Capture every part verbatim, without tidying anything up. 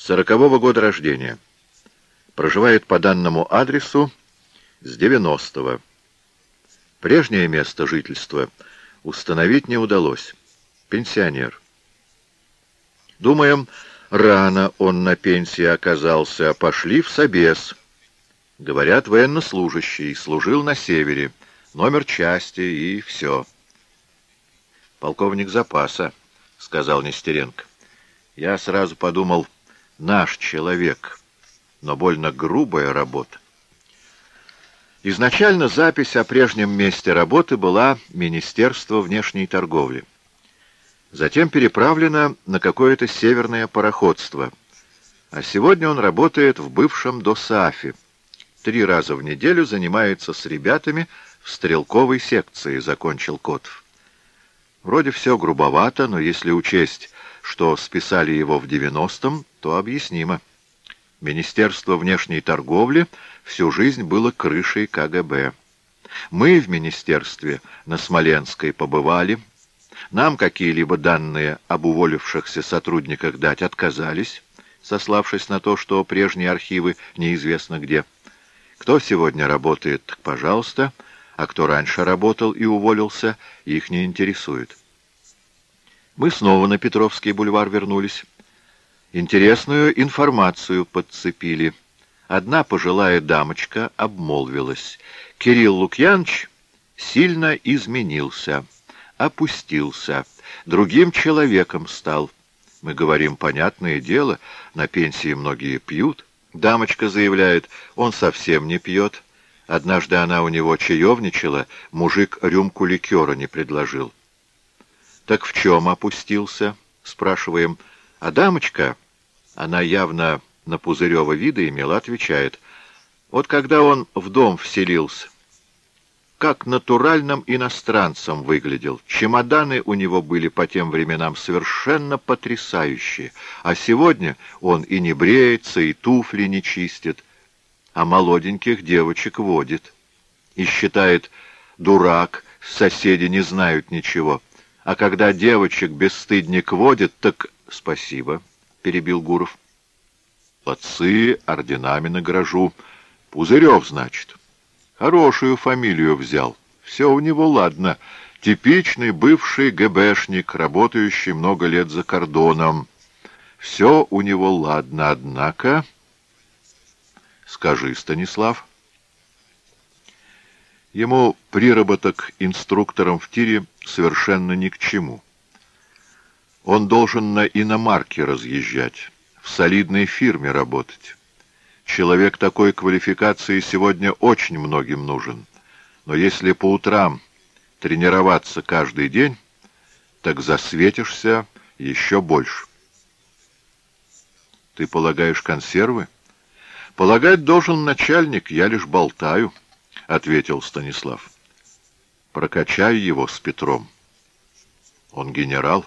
Сорокового года рождения. Проживает по данному адресу с девяностого. Прежнее место жительства установить не удалось. Пенсионер. Думаем, рано он на пенсии оказался, пошли в собес. Говорят, военнослужащий, служил на севере, номер части и все. Полковник запаса, сказал Нестеренко. Я сразу подумал, наш человек, но больно грубая работа. Изначально запись о прежнем месте работы была Министерство внешней торговли. Затем переправлена на какое-то северное пароходство. А сегодня он работает в бывшем ДОСААФе. Три раза в неделю занимается с ребятами в стрелковой секции, закончил Котов. Вроде все грубовато, но если учесть, что списали его в девяностом, то объяснимо. Министерство внешней торговли всю жизнь было крышей КГБ. Мы в министерстве на Смоленской побывали. Нам какие-либо данные об уволившихся сотрудниках дать отказались, сославшись на то, что прежние архивы неизвестно где. Кто сегодня работает, так пожалуйста, а кто раньше работал и уволился, их не интересует. Мы снова на Петровский бульвар вернулись. Интересную информацию подцепили. Одна пожилая дамочка обмолвилась. Кирилл Лукьянович сильно изменился, опустился, другим человеком стал. Мы говорим, понятное дело, на пенсии многие пьют. Дамочка заявляет, он совсем не пьет. Однажды она у него чаевничала, мужик рюмку ликера не предложил. «Так в чем опустился?» — спрашиваем. А дамочка, она явно на Пузырева вида имела, отвечает. Вот когда он в дом вселился, как натуральным иностранцем выглядел. Чемоданы у него были по тем временам совершенно потрясающие. А сегодня он и не бреется, и туфли не чистит, а молоденьких девочек водит. И считает, дурак, соседи не знают ничего. А когда девочек бесстыдник водит, так спасибо, перебил Гуров. Отцы орденами награжу. Пузырев, значит. Хорошую фамилию взял. Все у него ладно. Типичный бывший ГБшник, работающий много лет за кордоном. Все у него ладно, однако... Скажи, Станислав. Ему приработок инструктором в тире совершенно ни к чему. Он должен на иномарке разъезжать, в солидной фирме работать. Человек такой квалификации сегодня очень многим нужен. Но если по утрам тренироваться каждый день, так засветишься еще больше. Ты полагаешь консервы? Полагать должен начальник, я лишь болтаю, — ответил Станислав. Прокачай его с Петром. Он генерал.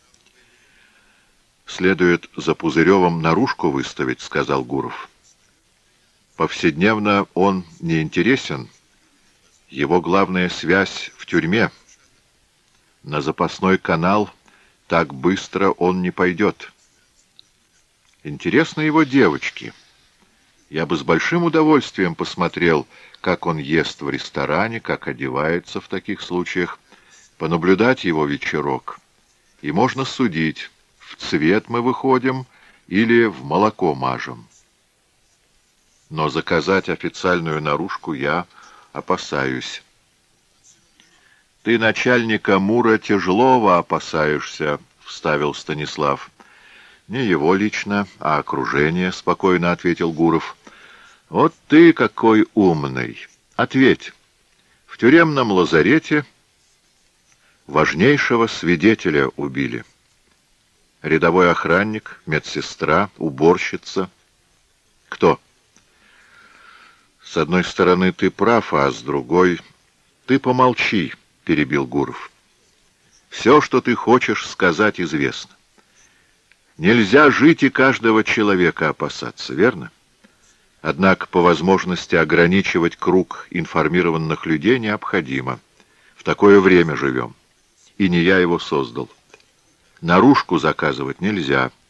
Следует за Пузыревым наружку выставить, — сказал Гуров. Повседневно он не интересен. Его главная связь в тюрьме. На запасной канал так быстро он не пойдет. Интересны его девочки. Я бы с большим удовольствием посмотрел, как он ест в ресторане, как одевается в таких случаях, понаблюдать его вечерок. И можно судить, в цвет мы выходим или в молоко мажем. Но заказать официальную наружку я опасаюсь. «Ты начальника Мура Тяжелова опасаешься», — вставил Станислав. «Не его лично, а окружение», — спокойно ответил Гуров. «Вот ты какой умный! Ответь, в тюремном лазарете важнейшего свидетеля убили. Рядовой охранник, медсестра, уборщица. Кто?» «С одной стороны, ты прав, а с другой...» «Ты помолчи», — перебил Гуров. «Все, что ты хочешь сказать, известно. Нельзя жить и каждого человека опасаться, верно? Однако по возможности ограничивать круг информированных людей необходимо. В такое время живем. И не я его создал. Наружку заказывать нельзя.